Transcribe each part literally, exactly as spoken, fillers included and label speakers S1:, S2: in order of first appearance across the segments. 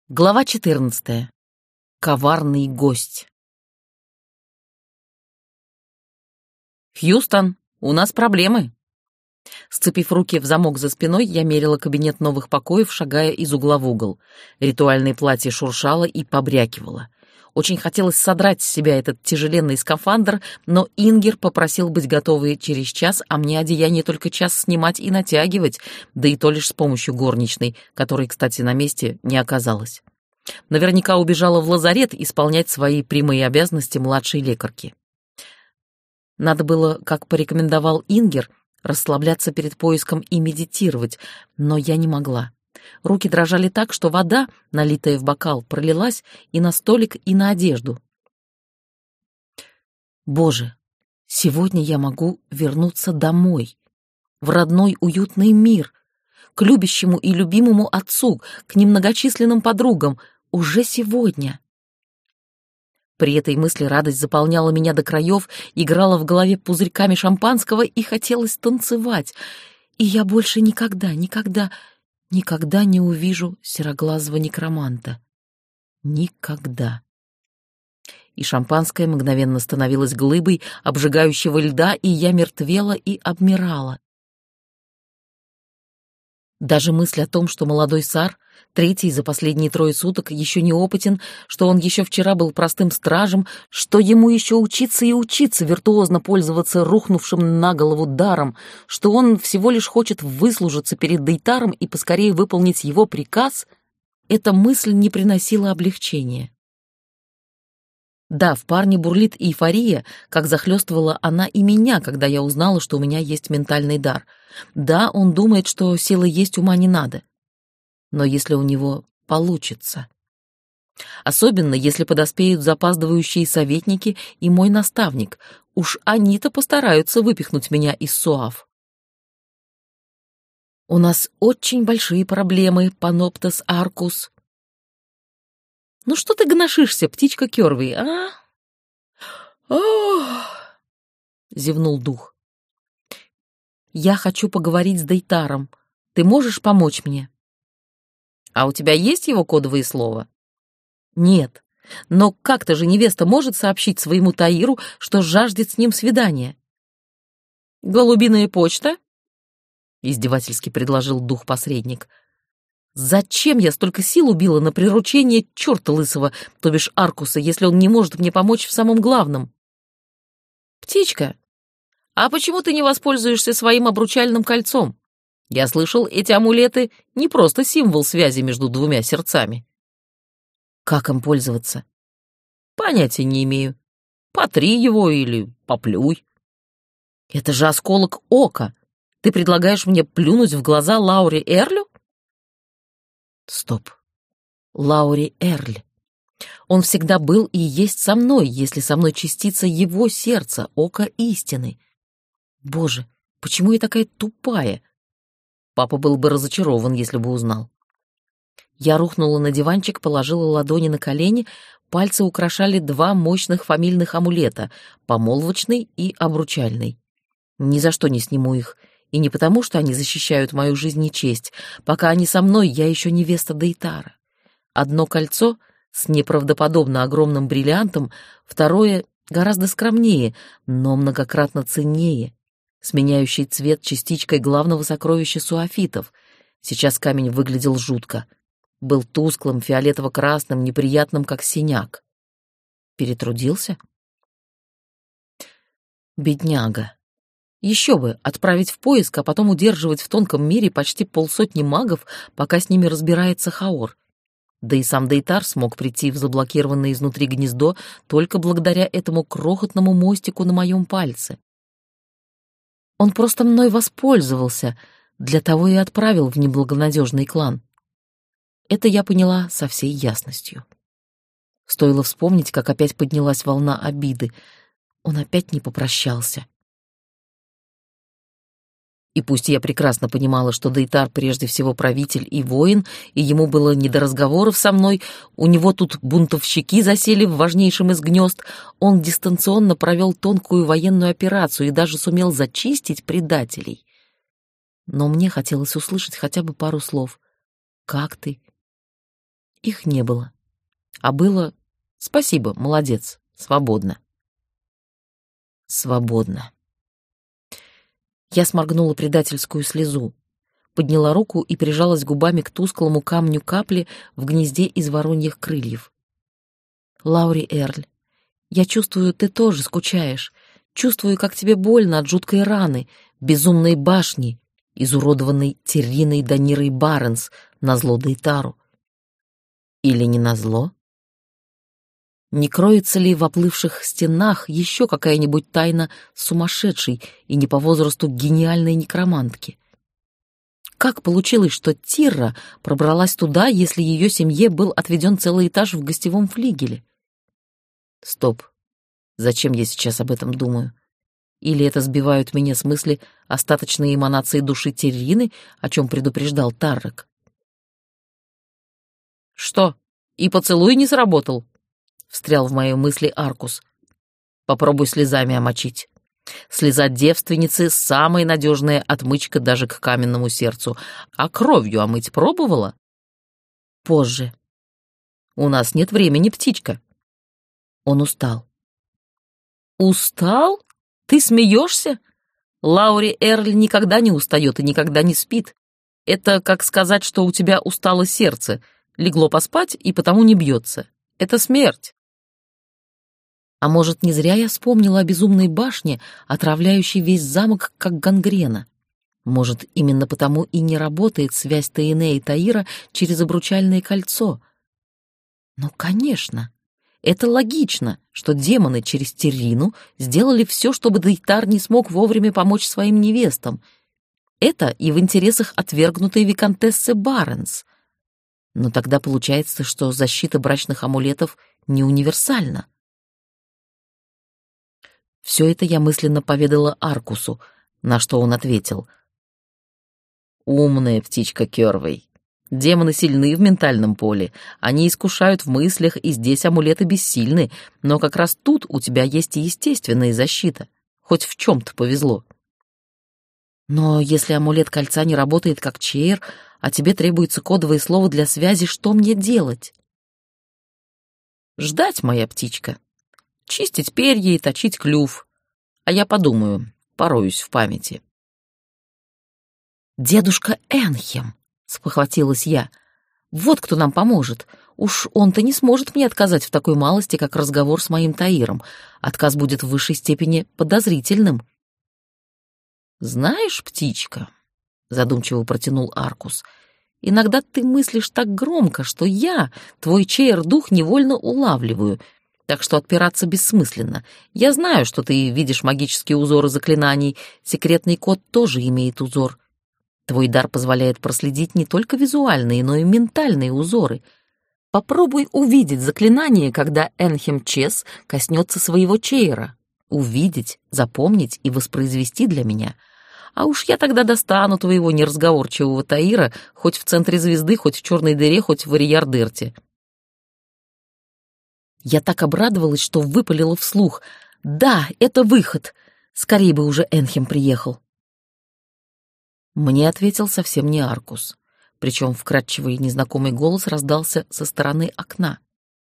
S1: Глава четырнадцатая. Коварный гость. «Хьюстон, у нас проблемы!» Сцепив руки в замок за спиной, я мерила кабинет новых покоев, шагая из угла в угол. Ритуальное платье шуршало и побрякивало. Очень хотелось содрать с себя этот тяжеленный скафандр, но Ингер попросил быть готовой через час, а мне одеяние только час снимать и натягивать, да и то лишь с помощью горничной, которой, кстати, на месте не оказалось. Наверняка убежала в лазарет исполнять свои прямые обязанности младшей лекарки. Надо было, как порекомендовал Ингер, расслабляться перед поиском и медитировать, но я не могла. Руки дрожали так, что вода, налитая в бокал, пролилась и на столик, и на одежду. Боже, сегодня я могу вернуться домой, в родной уютный мир, к любящему и любимому отцу, к немногочисленным подругам, уже сегодня. При этой мысли радость заполняла меня до краев, играла в голове пузырьками шампанского и хотелось танцевать. И я больше никогда, никогда, никогда не увижу сероглазого некроманта. Никогда. И шампанское мгновенно становилось глыбой обжигающего льда, и я мертвела и обмирала. Даже мысль о том, что молодой Сар, третий за последние трое суток, еще неопытен, что он еще вчера был простым стражем, что ему еще учиться и учиться виртуозно пользоваться рухнувшим на голову даром, что он всего лишь хочет выслужиться перед Дейтаром и поскорее выполнить его приказ, эта мысль не приносила облегчения. Да, в парне бурлит эйфория, как захлестывала она и меня, когда я узнала, что у меня есть ментальный дар. Да, он думает, что силы есть, ума не надо. Но если у него получится. Особенно, если подоспеют запаздывающие советники и мой наставник. Уж они-то постараются выпихнуть меня из Суав. У нас очень большие проблемы, Паноптос Аркус. Ну что ты гношишься, птичка Кёрви, а? Ох! Зевнул дух. Я хочу поговорить с Дейтаром. Ты можешь помочь мне? А у тебя есть его кодовые слова? Нет. Но как-то же невеста может сообщить своему Таиру, что жаждет с ним свидания. Голубиная почта? Издевательски предложил дух-посредник. Зачем я столько сил убила на приручение черта лысого, то бишь Аркуса, если он не может мне помочь в самом главном? Птичка, а почему ты не воспользуешься своим обручальным кольцом? Я слышал, эти амулеты не просто символ связи между двумя сердцами. Как им пользоваться? Понятия не имею. Потри его или поплюй. Это же осколок ока. Ты предлагаешь мне плюнуть в глаза Лауре Эрлю? Стоп. Лаури Эрль. Он всегда был и есть со мной, если со мной частица его сердца, ока истины. Боже, почему я такая тупая? Папа был бы разочарован, если бы узнал. Я рухнула на диванчик, положила ладони на колени, пальцы украшали два мощных фамильных амулета, помолвочный и обручальный. Ни за что не сниму их. И не потому, что они защищают мою жизнь и честь. Пока они со мной, я еще невеста Дейтара. Одно кольцо с неправдоподобно огромным бриллиантом, второе гораздо скромнее, но многократно ценнее, сменяющий цвет частичкой главного сокровища суафитов. Сейчас камень выглядел жутко. Был тусклым, фиолетово-красным, неприятным, как синяк. Перетрудился? Бедняга. Еще бы, отправить в поиск, а потом удерживать в тонком мире почти полсотни магов, пока с ними разбирается Хаор. Да и сам Дейтар смог прийти в заблокированное изнутри гнездо только благодаря этому крохотному мостику на моем пальце. Он просто мной воспользовался, для того и отправил в неблагонадежный клан. Это я поняла со всей ясностью. Стоило вспомнить, как опять поднялась волна обиды. Он опять не попрощался. И пусть я прекрасно понимала, что Дейтар прежде всего правитель и воин, и ему было не до разговоров со мной, у него тут бунтовщики засели в важнейшем из гнезд, он дистанционно провел тонкую военную операцию и даже сумел зачистить предателей. Но мне хотелось услышать хотя бы пару слов. «Как ты?» Их не было. А было «спасибо, молодец, свободно». Свободно. Я сморгнула предательскую слезу, подняла руку и прижалась губами к тусклому камню капли в гнезде из вороньих крыльев. Лаури Эрль, я чувствую, ты тоже скучаешь. Чувствую, как тебе больно от жуткой раны, безумной башни, изуродованной Терриной Данирой Баренс назло Дейтару. Или не назло? Не кроется ли в оплывших стенах еще какая-нибудь тайна сумасшедшей и не по возрасту гениальной некромантки? Как получилось, что Тирра пробралась туда, если ее семье был отведен целый этаж в гостевом флигеле? Стоп. Зачем я сейчас об этом думаю? Или это сбивают меня с мысли остаточные эманации души Террины, о чем предупреждал Таррек? «Что, и поцелуй не сработал?» — встрял в мои мысли Аркус. «Попробуй слезами омочить. Слеза девственницы — самая надежная отмычка даже к каменному сердцу. А кровью омыть пробовала?» «Позже. У нас нет времени, птичка». Он устал. «Устал? Ты смеешься? Лаури Эрль никогда не устает и никогда не спит. Это как сказать, что у тебя устало сердце, легло поспать и потому не бьется. Это смерть». А может, не зря я вспомнила о безумной башне, отравляющей весь замок, как гангрена? Может, именно потому и не работает связь Таине и Таира через обручальное кольцо? Ну, конечно. Это логично, что демоны через Террину сделали все, чтобы Дейтар не смог вовремя помочь своим невестам. Это и в интересах отвергнутой виконтессы Баренс. Но тогда получается, что защита брачных амулетов не универсальна. Все это я мысленно поведала Аркусу, на что он ответил. «Умная птичка Кёрвей. Демоны сильны в ментальном поле, они искушают в мыслях, и здесь амулеты бессильны, но как раз тут у тебя есть и естественная защита. Хоть в чем-то повезло». «Но если амулет кольца не работает как чейр, а тебе требуется кодовое слово для связи, что мне делать?» «Ждать, моя птичка. Чистить перья и точить клюв. А я подумаю, пороюсь в памяти». «Дедушка Энхем», — спохватилась я, — «вот кто нам поможет. Уж он-то не сможет мне отказать в такой малости, как разговор с моим Таиром. Отказ будет в высшей степени подозрительным». «Знаешь, птичка», — задумчиво протянул Аркус, — «иногда ты мыслишь так громко, что я, твой чейр-дух, невольно улавливаю. Так что отпираться бессмысленно. Я знаю, что ты видишь магические узоры заклинаний. Секретный код тоже имеет узор. Твой дар позволяет проследить не только визуальные, но и ментальные узоры. Попробуй увидеть заклинание, когда Энхем Чес коснется своего чейра. Увидеть, запомнить и воспроизвести для меня. А уж я тогда достану твоего неразговорчивого Таира хоть в центре звезды, хоть в черной дыре, хоть в Ариярдерте». Я так обрадовалась, что выпалила вслух. «Да, это выход! Скорее бы уже Энхем приехал!» Мне ответил совсем не Аркус, причем вкрадчивый незнакомый голос раздался со стороны окна.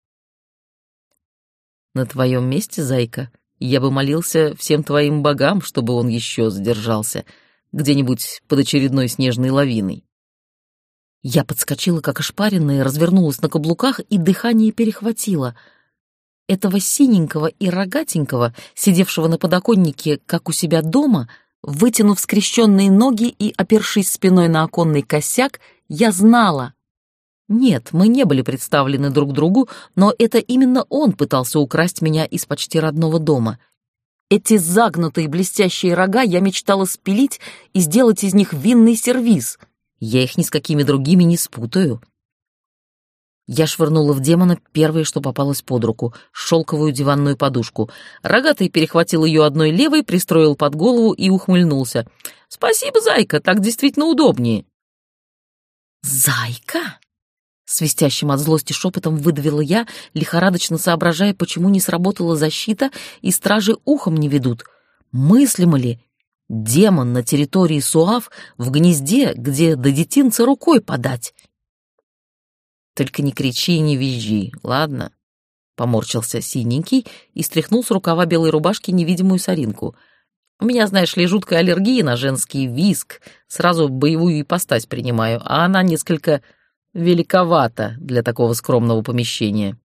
S1: «На твоем месте, зайка, я бы молился всем твоим богам, чтобы он еще задержался, где-нибудь под очередной снежной лавиной». Я подскочила, как ошпаренная, развернулась на каблуках, и дыхание перехватило. Этого синенького и рогатенького, сидевшего на подоконнике, как у себя дома, вытянув скрещенные ноги и опершись спиной на оконный косяк, я знала. Нет, мы не были представлены друг другу, но это именно он пытался украсть меня из почти родного дома. Эти загнутые блестящие рога я мечтала спилить и сделать из них винный сервиз. Я их ни с какими другими не спутаю. Я швырнула в демона первое, что попалось под руку — шелковую диванную подушку. Рогатый перехватил ее одной левой, пристроил под голову и ухмыльнулся. «Спасибо, зайка, так действительно удобнее». «Зайка?» — свистящим от злости шепотом выдавила я, лихорадочно соображая, почему не сработала защита и стражи ухом не ведут. Мыслимо ли? Демон на территории Суав в гнезде, где до детинца рукой подать. Только не кричи и не визжи, ладно?» Поморщился синенький и стряхнул с рукава белой рубашки невидимую соринку. «У меня, знаешь ли, жуткая аллергия на женский визг. Сразу боевую ипостась принимаю, а она несколько великовата для такого скромного помещения».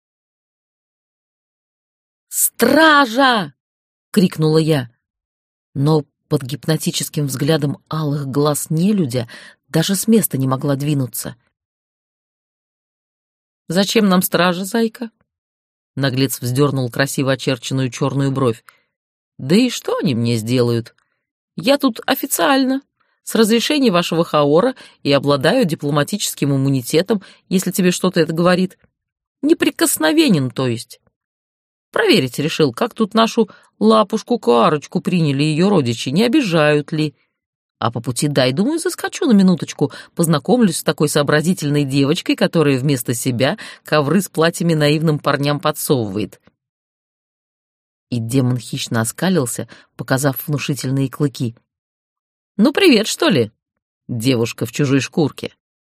S1: «Стража!» — крикнула я. Но под гипнотическим взглядом алых глаз нелюдя даже с места не могла двинуться. «Зачем нам стража, зайка?» Наглец вздернул красиво очерченную черную бровь. «Да и что они мне сделают? Я тут официально, с разрешения вашего хаора, и обладаю дипломатическим иммунитетом, если тебе что-то это говорит. Неприкосновенен, то есть. Проверить решил, как тут нашу лапушку-карочку приняли ее родичи, не обижают ли. А по пути дай, думаю, заскочу на минуточку, познакомлюсь с такой сообразительной девочкой, которая вместо себя ковры с платьями наивным парням подсовывает». И демон хищно оскалился, показав внушительные клыки. «Ну, привет, что ли, девушка в чужой шкурке?»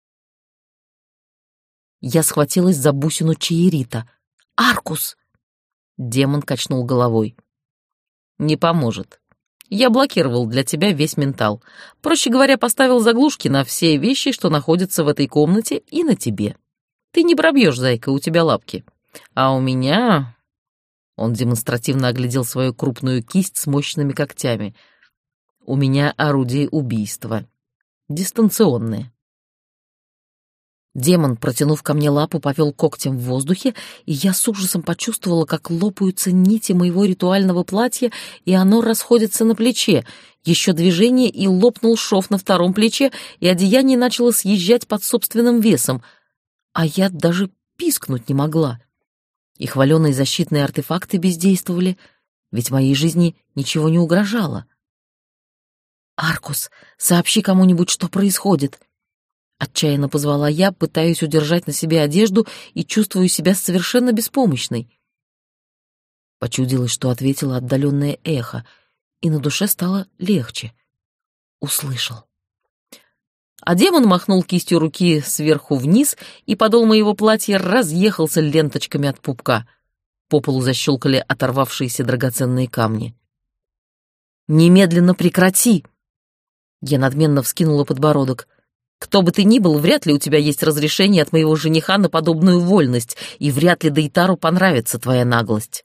S1: Я схватилась за бусину Чаирита. «Аркус!» Демон качнул головой. «Не поможет. Я блокировал для тебя весь ментал. Проще говоря, поставил заглушки на все вещи, что находятся в этой комнате, и на тебе. Ты не пробьешь, зайка, у тебя лапки. А у меня...» Он демонстративно оглядел свою крупную кисть с мощными когтями. «У меня орудие убийства. Дистанционное». Демон, протянув ко мне лапу, повел когтем в воздухе, и я с ужасом почувствовала, как лопаются нити моего ритуального платья, и оно расходится на плече. Еще движение, и лопнул шов на втором плече, и одеяние начало съезжать под собственным весом. А я даже пискнуть не могла. И хваленые защитные артефакты бездействовали, ведь моей жизни ничего не угрожало. «Аркус, сообщи кому-нибудь, что происходит!» Отчаянно позвала я, пытаясь удержать на себе одежду и чувствую себя совершенно беспомощной. Почудилось, что ответило отдаленное эхо, и на душе стало легче. Услышал. А демон махнул кистью руки сверху вниз, и подол моего платья разъехался ленточками от пупка. По полу защелкали оторвавшиеся драгоценные камни. «Немедленно прекрати!» Я надменно вскинула подбородок. «Кто бы ты ни был, вряд ли у тебя есть разрешение от моего жениха на подобную вольность, и вряд ли Дейтару понравится твоя наглость».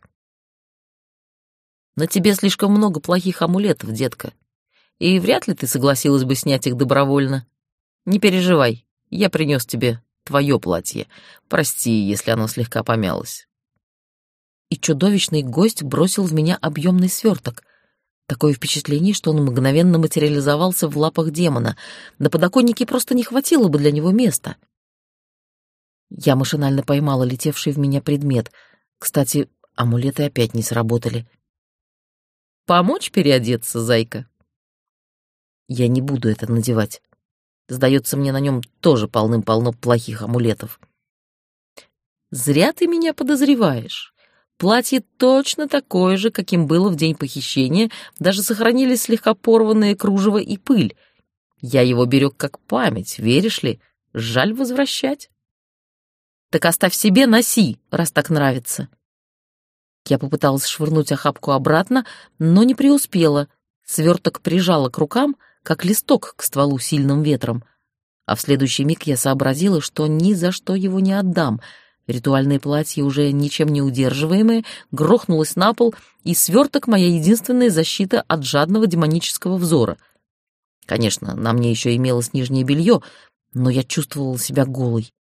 S1: «На тебе слишком много плохих амулетов, детка, и вряд ли ты согласилась бы снять их добровольно. Не переживай, я принес тебе твое платье. Прости, если оно слегка помялось». И чудовищный гость бросил в меня объемный сверток. Такое впечатление, что он мгновенно материализовался в лапах демона. На подоконнике просто не хватило бы для него места. Я машинально поймала летевший в меня предмет. Кстати, амулеты опять не сработали. «Помочь переодеться, зайка?» «Я не буду это надевать. Сдается мне, на нем тоже полным-полно плохих амулетов». «Зря ты меня подозреваешь. Платье точно такое же, каким было в день похищения, даже сохранились слегка порванные кружево и пыль. Я его берег как память, веришь ли? Жаль возвращать». «Так оставь себе, носи, раз так нравится». Я попыталась швырнуть охапку обратно, но не преуспела. Сверток прижала к рукам, как листок к стволу сильным ветром. А в следующий миг я сообразила, что ни за что его не отдам. Ритуальное платье, уже ничем не удерживаемое, грохнулось на пол, и сверток — моя единственная защита от жадного демонического взора. Конечно, на мне еще имелось нижнее белье, но я чувствовала себя голой.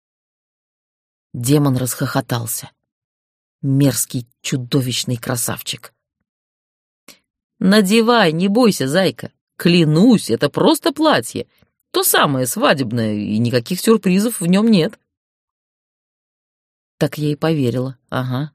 S1: Демон расхохотался. Мерзкий, чудовищный красавчик. «Надевай, не бойся, зайка. Клянусь, это просто платье. То самое свадебное, и никаких сюрпризов в нем нет». Так я и поверила, ага.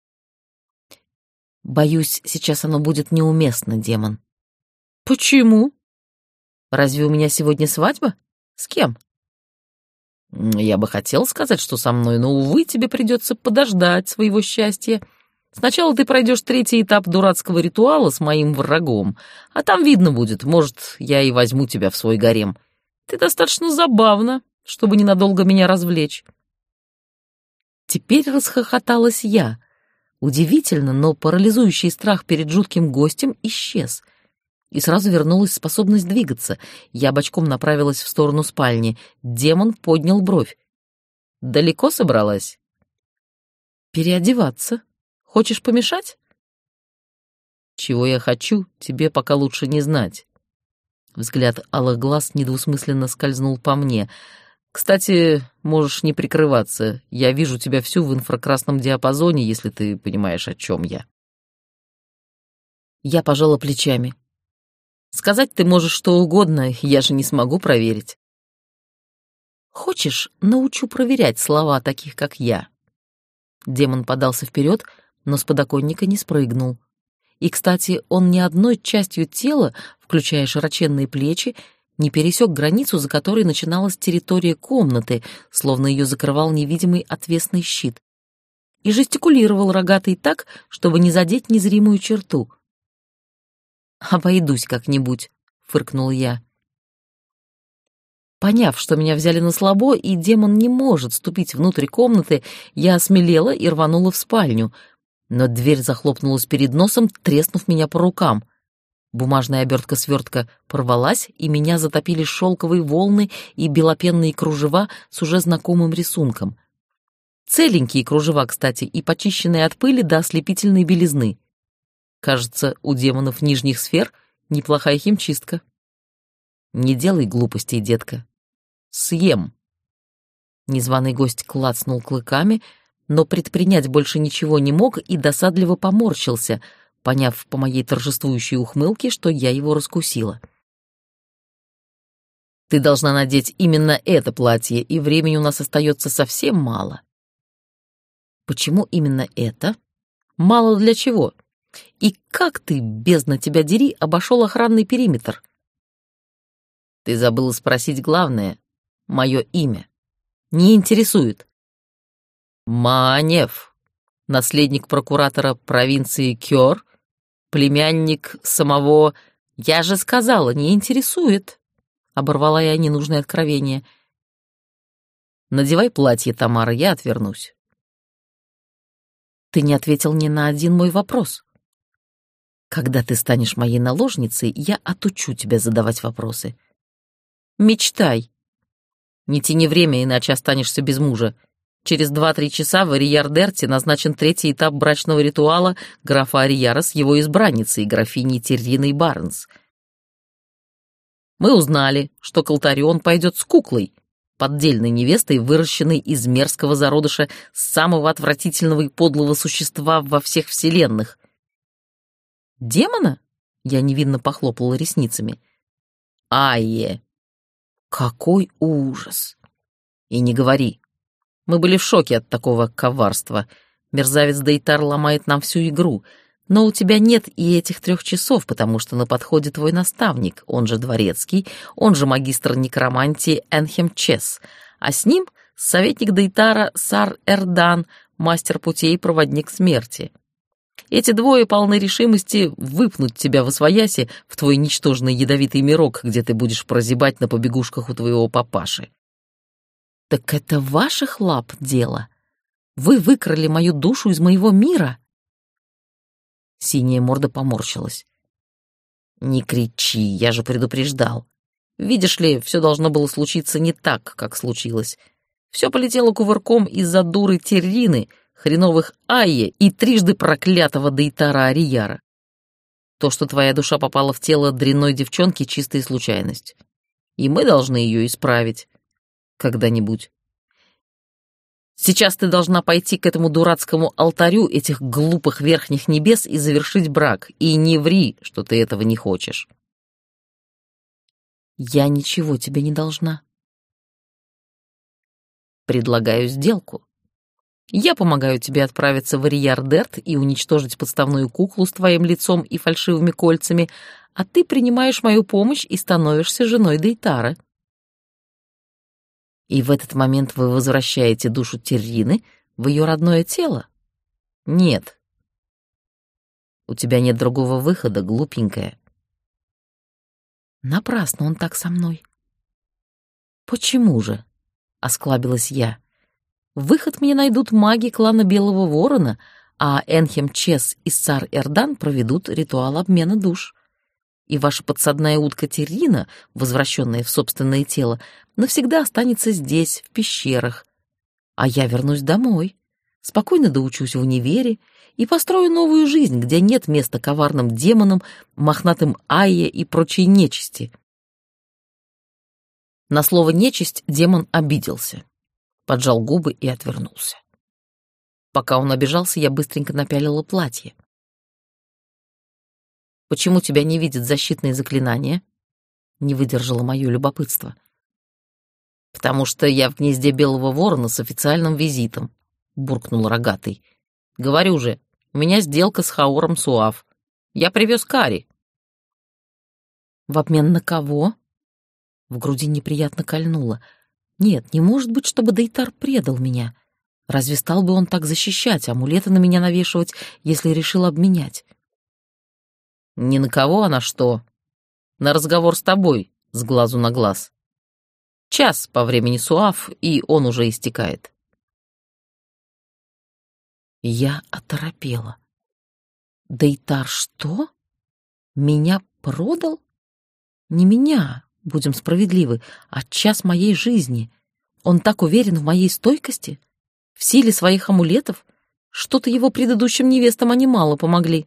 S1: «Боюсь, сейчас оно будет неуместно, демон». «Почему? Разве у меня сегодня свадьба? С кем?» «Я бы хотел сказать, что со мной, но, увы, тебе придется подождать своего счастья. Сначала ты пройдешь третий этап дурацкого ритуала с моим врагом, а там видно будет, может, я и возьму тебя в свой гарем. Ты достаточно забавна, чтобы ненадолго меня развлечь». Теперь расхохоталась я. Удивительно, но парализующий страх перед жутким гостем исчез. И сразу вернулась способность двигаться. Я бочком направилась в сторону спальни. Демон поднял бровь. «Далеко собралась?» «Переодеваться. Хочешь помешать?» «Чего я хочу, тебе пока лучше не знать». Взгляд алых глаз недвусмысленно скользнул по мне. «Кстати, можешь не прикрываться. Я вижу тебя всю в инфракрасном диапазоне, если ты понимаешь, о чем я». Я пожала плечами. «Сказать ты можешь что угодно, я же не смогу проверить». «Хочешь, научу проверять слова таких, как я?» Демон подался вперед, но с подоконника не спрыгнул. И, кстати, он ни одной частью тела, включая широченные плечи, не пересек границу, за которой начиналась территория комнаты, словно ее закрывал невидимый отвесный щит, и жестикулировал рогатый так, чтобы не задеть незримую черту. «Обойдусь как-нибудь», — фыркнул я. Поняв, что меня взяли на слабо, и демон не может ступить внутрь комнаты, я осмелела и рванула в спальню, но дверь захлопнулась перед носом, треснув меня по рукам. Бумажная обертка-свертка порвалась, и меня затопили шелковые волны и белопенные кружева с уже знакомым рисунком. Целенькие кружева, кстати, и почищенные от пыли до ослепительной белизны. Кажется, у демонов нижних сфер неплохая химчистка. Не делай глупостей, детка. Съем. Незваный гость клацнул клыками, но предпринять больше ничего не мог и досадливо поморщился, поняв по моей торжествующей ухмылке, что я его раскусила. «Ты должна надеть именно это платье, и времени у нас остается совсем мало». «Почему именно это? Мало для чего? И как ты, бездна тебя дери, обошел охранный периметр?» «Ты забыла спросить главное. Мое имя. Не интересует». «Манев, наследник прокуратора провинции Кёр, племянник самого...» «Я же сказала, не интересует», — оборвала я ненужное откровение. «Надевай платье, Тамара, я отвернусь». «Ты не ответил ни на один мой вопрос. Когда ты станешь моей наложницей, я отучу тебя задавать вопросы. Мечтай. Не тяни время, иначе останешься без мужа. Через два-три часа в Арияр-Дерте назначен третий этап брачного ритуала графа Арияра с его избранницей, графиней Терриной Барнс. Мы узнали, что к алтарю он пойдет с куклой, поддельной невестой, выращенной из мерзкого зародыша самого отвратительного и подлого существа во всех вселенных. «Демона?» — я невинно похлопала ресницами. «Айе! Какой ужас!» «И не говори. Мы были в шоке от такого коварства. Мерзавец Дейтар ломает нам всю игру. Но у тебя нет и этих трех часов, потому что на подходе твой наставник, он же дворецкий, он же магистр некромантии Энхем Чес, а с ним советник Дейтара Сар Эрдан, мастер путей и проводник смерти. Эти двое полны решимости выпнуть тебя восвояси в твой ничтожный ядовитый мирок, где ты будешь прозябать на побегушках у твоего папаши». «Так это ваших лап дело? Вы выкрали мою душу из моего мира?» Синяя морда поморщилась. «Не кричи, я же предупреждал. Видишь ли, все должно было случиться не так, как случилось. Все полетело кувырком из-за дуры Террины, хреновых Айе и трижды проклятого Дейтара Арияра. То, что твоя душа попала в тело дрянной девчонки, — чистая случайность. И мы должны ее исправить. Когда-нибудь. Сейчас ты должна пойти к этому дурацкому алтарю этих глупых верхних небес и завершить брак. И не ври, что ты этого не хочешь». «Я ничего тебе не должна». «Предлагаю сделку. Я помогаю тебе отправиться в Арияр-Дерт и уничтожить подставную куклу с твоим лицом и фальшивыми кольцами, а ты принимаешь мою помощь и становишься женой Дейтара. И в этот момент вы возвращаете душу Террины в ее родное тело? Нет. У тебя нет другого выхода, глупенькая». Напрасно он так со мной. Почему же? осклабилась я. Выход мне найдут маги клана Белого Ворона, а Энхем Чес и Сар Эрдан проведут ритуал обмена душ. И ваша подсадная утка Террина, возвращенная в собственное тело, навсегда останется здесь, в пещерах. А я вернусь домой, спокойно доучусь в универе и построю новую жизнь, где нет места коварным демонам, мохнатым айе и прочей нечисти. На слово «нечисть» демон обиделся, поджал губы и отвернулся. Пока он обижался, я быстренько напялила платье. «Почему тебя не видят защитные заклинания?» — не выдержало мое любопытство. «Потому что я в гнезде Белого Ворона с официальным визитом», — буркнул рогатый. «Говорю же, у меня сделка с Хаором Суав. Я привез кари». «В обмен на кого?» В груди неприятно кольнуло. «Нет, не может быть, чтобы Дейтар предал меня. Разве стал бы он так защищать, амулеты на меня навешивать, если решил обменять?» «Ни на кого, а на что? На разговор с тобой, с глазу на глаз. Час по времени Суав, и он уже истекает». Я оторопела. «Дейтар что? Меня продал? Не меня, будем справедливы, а час моей жизни. Он так уверен в моей стойкости, в силе своих амулетов, что-то его предыдущим невестам они мало помогли».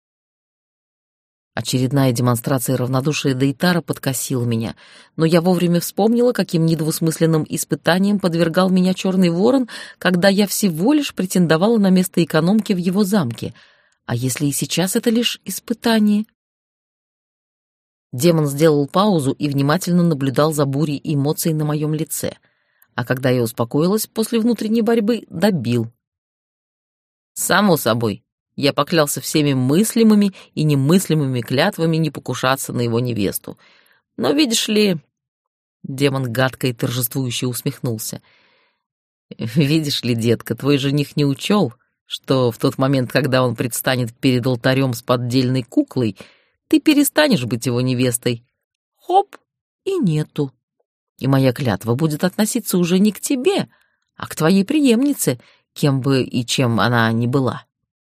S1: Очередная демонстрация равнодушия Дейтара подкосила меня, но я вовремя вспомнила, каким недвусмысленным испытанием подвергал меня Черный Ворон, когда я всего лишь претендовала на место экономки в его замке. А если и сейчас это лишь испытание? Демон сделал паузу и внимательно наблюдал за бурей эмоций на моем лице, а когда я успокоилась после внутренней борьбы, добил. «Само собой. Я поклялся всеми мыслимыми и немыслимыми клятвами не покушаться на его невесту. Но, видишь ли...» Демон гадко и торжествующе усмехнулся. «Видишь ли, детка, твой жених не учел, что в тот момент, когда он предстанет перед алтарем с поддельной куклой, ты перестанешь быть его невестой. Хоп, и нету. И моя клятва будет относиться уже не к тебе, а к твоей преемнице, кем бы и чем она ни была».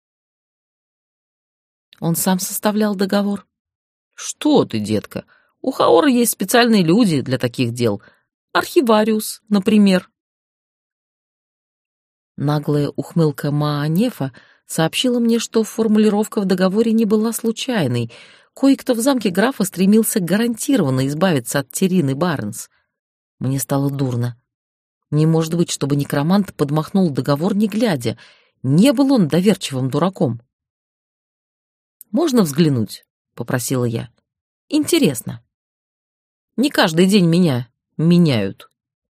S1: Он сам составлял договор? «Что ты, детка, у Хаора есть специальные люди для таких дел. Архивариус, например». Наглая ухмылка Маанефа сообщила мне, что формулировка в договоре не была случайной. Кое-кто в замке графа стремился гарантированно избавиться от Террины Барнс. Мне стало дурно. Не может быть, чтобы некромант подмахнул договор не глядя. Не был он доверчивым дураком. «Можно взглянуть?» — попросила я. «Интересно. Не каждый день меня меняют».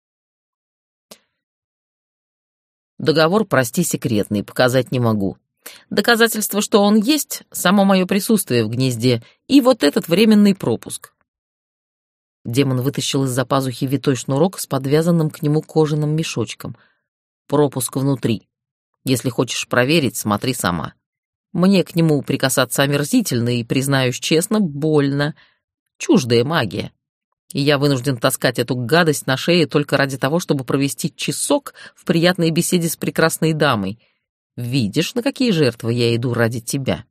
S1: «Договор, прости, секретный, показать не могу. Доказательство, что он есть, само мое присутствие в гнезде и вот этот временный пропуск». Демон вытащил из-за пазухи витой шнурок с подвязанным к нему кожаным мешочком. «Пропуск внутри. Если хочешь проверить, смотри сама. Мне к нему прикасаться омерзительно и, признаюсь честно, больно. Чуждая магия. И я вынужден таскать эту гадость на шее только ради того, чтобы провести часок в приятной беседе с прекрасной дамой. Видишь, на какие жертвы я иду ради тебя?»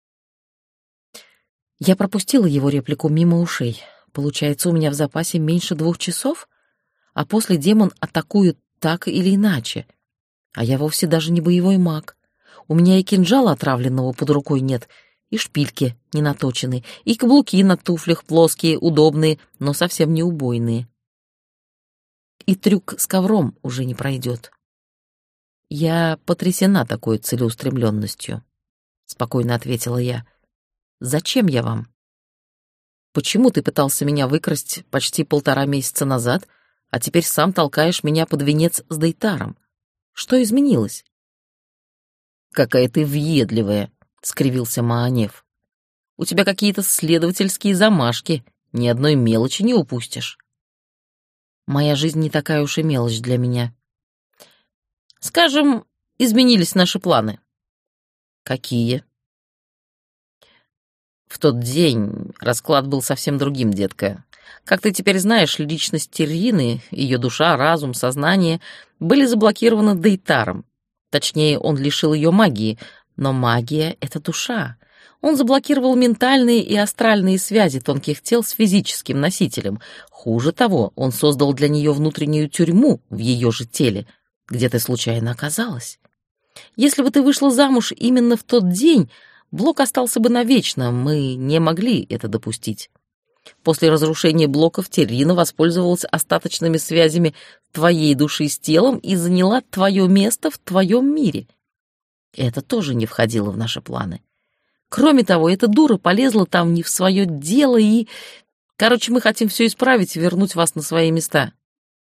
S1: Я пропустила его реплику мимо ушей. Получается, у меня в запасе меньше двух часов? А после демон атакует так или иначе. А я вовсе даже не боевой маг. У меня и кинжала отравленного под рукой нет, и шпильки не наточены, и каблуки на туфлях плоские, удобные, но совсем не убойные. И трюк с ковром уже не пройдет. «Я потрясена такой целеустремленностью», — спокойно ответила я. «Зачем я вам? Почему ты пытался меня выкрасть почти полтора месяца назад, а теперь сам толкаешь меня под венец с Дейтаром? Что изменилось?» «Какая ты въедливая», — скривился Маанеф. «У тебя какие-то следовательские замашки, ни одной мелочи не упустишь». «Моя жизнь не такая уж и мелочь для меня». «Скажем, изменились наши планы». «Какие?» «В тот день расклад был совсем другим, детка. Как ты теперь знаешь, личность Террины, ее душа, разум, сознание были заблокированы Дейтаром. Точнее, он лишил ее магии, но магия — это душа. Он заблокировал ментальные и астральные связи тонких тел с физическим носителем. Хуже того, он создал для нее внутреннюю тюрьму в ее же теле, где ты случайно оказалась. Если бы ты вышла замуж именно в тот день, блок остался бы навечно, мы не могли это допустить. После разрушения блоков Террина воспользовалась остаточными связями твоей души с телом и заняла твое место в твоем мире. Это тоже не входило в наши планы. Кроме того, эта дура полезла там не в свое дело и... Короче, мы хотим все исправить и вернуть вас на свои места.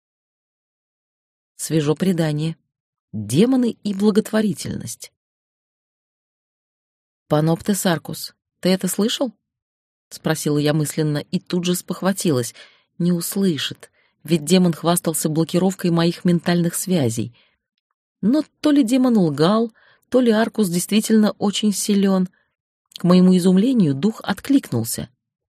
S1: Свежо предание. Демоны и благотворительность. Паноптес Аркус, ты это слышал? Спросила я мысленно и тут же спохватилась. Не услышит, ведь демон хвастался блокировкой моих ментальных связей. Но то ли демон лгал, то ли Аркус действительно очень силен. К моему изумлению дух откликнулся.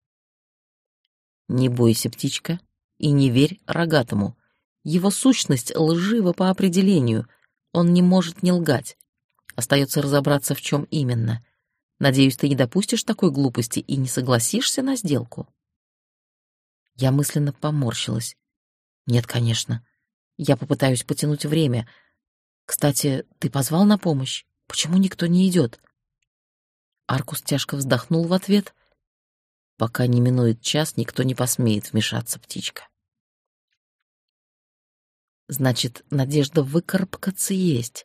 S1: Не бойся, птичка, и не верь рогатому. Его сущность лжива по определению. Он не может не лгать. Остается разобраться, в чем именно. Надеюсь, ты не допустишь такой глупости и не согласишься на сделку. Я мысленно поморщилась. Нет, конечно. Я попытаюсь потянуть время. Кстати, ты позвал на помощь? Почему никто не идет? Аркус тяжко вздохнул в ответ. Пока не минует час, никто не посмеет вмешаться, птичка. Значит, надежда выкарабкаться есть.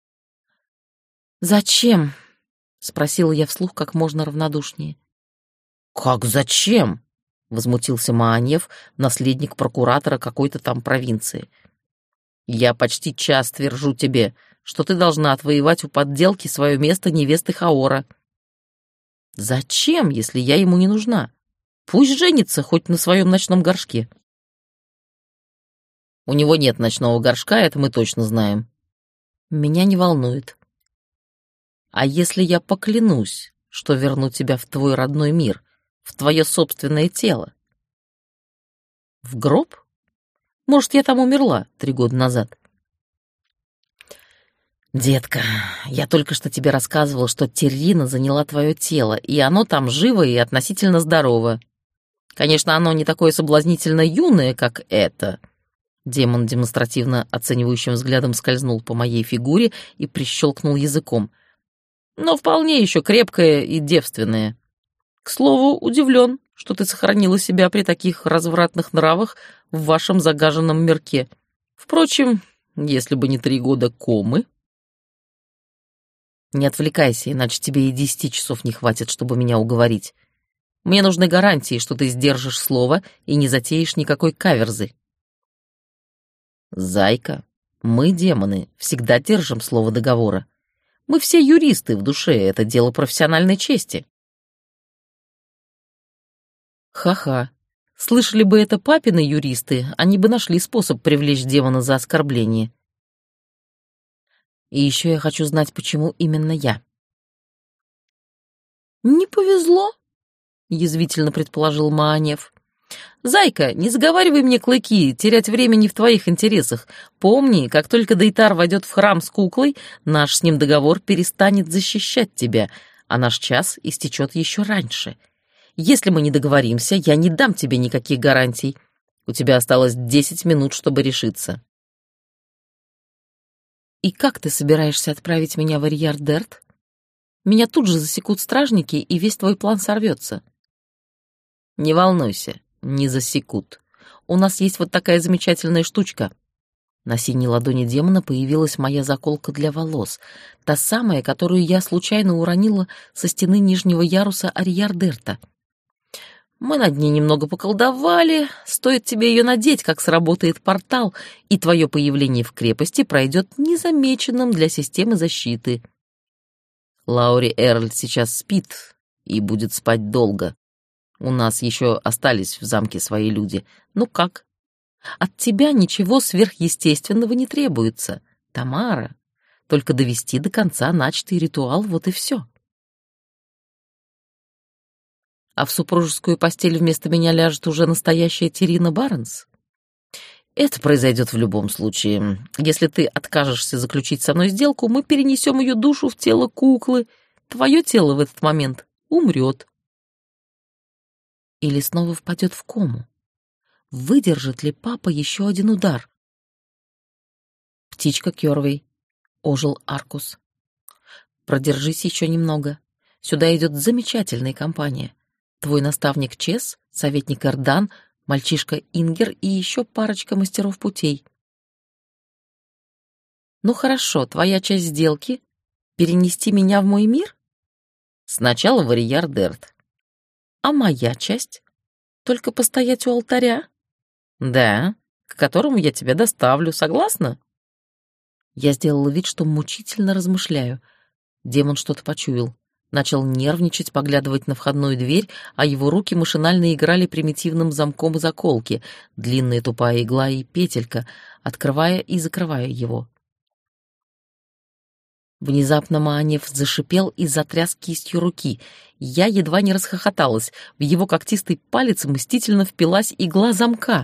S1: «Зачем?» — спросила я вслух как можно равнодушнее. «Как зачем?» — возмутился Маанев, наследник прокуратора какой-то там провинции. «Я почти час твержу тебе, что ты должна отвоевать у подделки свое место невесты Хаора». «Зачем, если я ему не нужна? Пусть женится хоть на своем ночном горшке». «У него нет ночного горшка, это мы точно знаем». «Меня не волнует». «А если я поклянусь, что верну тебя в твой родной мир, в твое собственное тело?» «В гроб? Может, я там умерла три года назад?» «Детка, я только что тебе рассказывал, что Террина заняла твое тело, и оно там живо и относительно здорово. Конечно, оно не такое соблазнительно юное, как это». Демон демонстративно оценивающим взглядом скользнул по моей фигуре и прищелкнул языком. «Но вполне еще крепкое и девственное. К слову, удивлен, что ты сохранила себя при таких развратных нравах в вашем загаженном мирке. Впрочем, если бы не три года комы...» «Не отвлекайся, иначе тебе и десяти часов не хватит, чтобы меня уговорить. Мне нужны гарантии, что ты сдержишь слово и не затеешь никакой каверзы». «Зайка, мы, демоны, всегда держим слово договора. Мы все юристы в душе, это дело профессиональной чести». «Ха-ха. Слышали бы это папины юристы, они бы нашли способ привлечь демона за оскорбление. И еще я хочу знать, почему именно я». «Не повезло», — язвительно предположил Маанев. «Зайка, не заговаривай мне клыки, терять время не в твоих интересах. Помни, как только Дейтар войдет в храм с куклой, наш с ним договор перестанет защищать тебя, а наш час истечет еще раньше. Если мы не договоримся, я не дам тебе никаких гарантий. У тебя осталось десять минут, чтобы решиться». «И как ты собираешься отправить меня в Арьярдерт? Меня тут же засекут стражники, и весь твой план сорвется». «Не волнуйся, не засекут. У нас есть вот такая замечательная штучка». На синей ладони демона появилась моя заколка для волос, та самая, которую я случайно уронила со стены нижнего яруса Арьярдерта. Мы над ней немного поколдовали. Стоит тебе ее надеть, как сработает портал, и твое появление в крепости пройдет незамеченным для системы защиты. Лаури Эрль сейчас спит и будет спать долго. У нас еще остались в замке свои люди. Ну как? От тебя ничего сверхъестественного не требуется, Тамара. Только довести до конца начатый ритуал, вот и все. а в супружескую постель вместо меня ляжет уже настоящая Терина Барнс? Это произойдет в любом случае. Если ты откажешься заключить со мной сделку, мы перенесем ее душу в тело куклы. Твое тело в этот момент умрет. Или снова впадет в кому. Выдержит ли папа еще один удар? Птичка Кёрвей. Ожил Аркус. Продержись еще немного. Сюда идет замечательная компания. Твой наставник Чес, советник Эрдан, мальчишка Ингер и еще парочка мастеров путей. Ну хорошо, твоя часть сделки — перенести меня в мой мир? Сначала в Ариярдерт. А моя часть? Только постоять у алтаря? Да, к которому я тебя доставлю, согласна? Я сделала вид, что мучительно размышляю. Демон что-то почуял. Начал нервничать, поглядывать на входную дверь, а его руки машинально играли примитивным замком заколки, длинная тупая игла и петелька, открывая и закрывая его. Внезапно Маанеф зашипел и затряс кистью руки. Я едва не расхохоталась. В его когтистый палец мстительно впилась игла замка.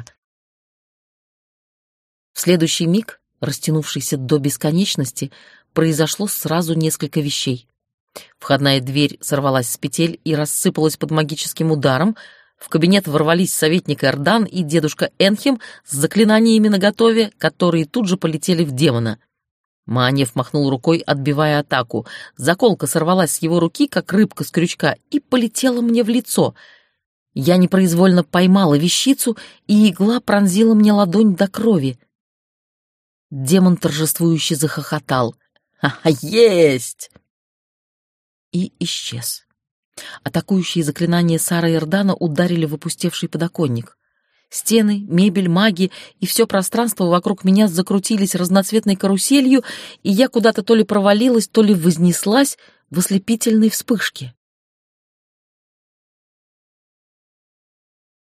S1: В следующий миг, растянувшийся до бесконечности, произошло сразу несколько вещей. Входная дверь сорвалась с петель и рассыпалась под магическим ударом. В кабинет ворвались советник Эрдан и дедушка Энхем с заклинаниями наготове, которые тут же полетели в демона. Маанеф махнул рукой, отбивая атаку. Заколка сорвалась с его руки, как рыбка с крючка, и полетела мне в лицо. Я непроизвольно поймала вещицу, и игла пронзила мне ладонь до крови. Демон торжествующе захохотал. «Ха-ха, есть!» И исчез. Атакующие заклинания Сары Эрдана ударили в опустевший подоконник. Стены, мебель, маги и все пространство вокруг меня закрутились разноцветной каруселью, и я куда-то то ли провалилась, то ли вознеслась в ослепительной вспышке.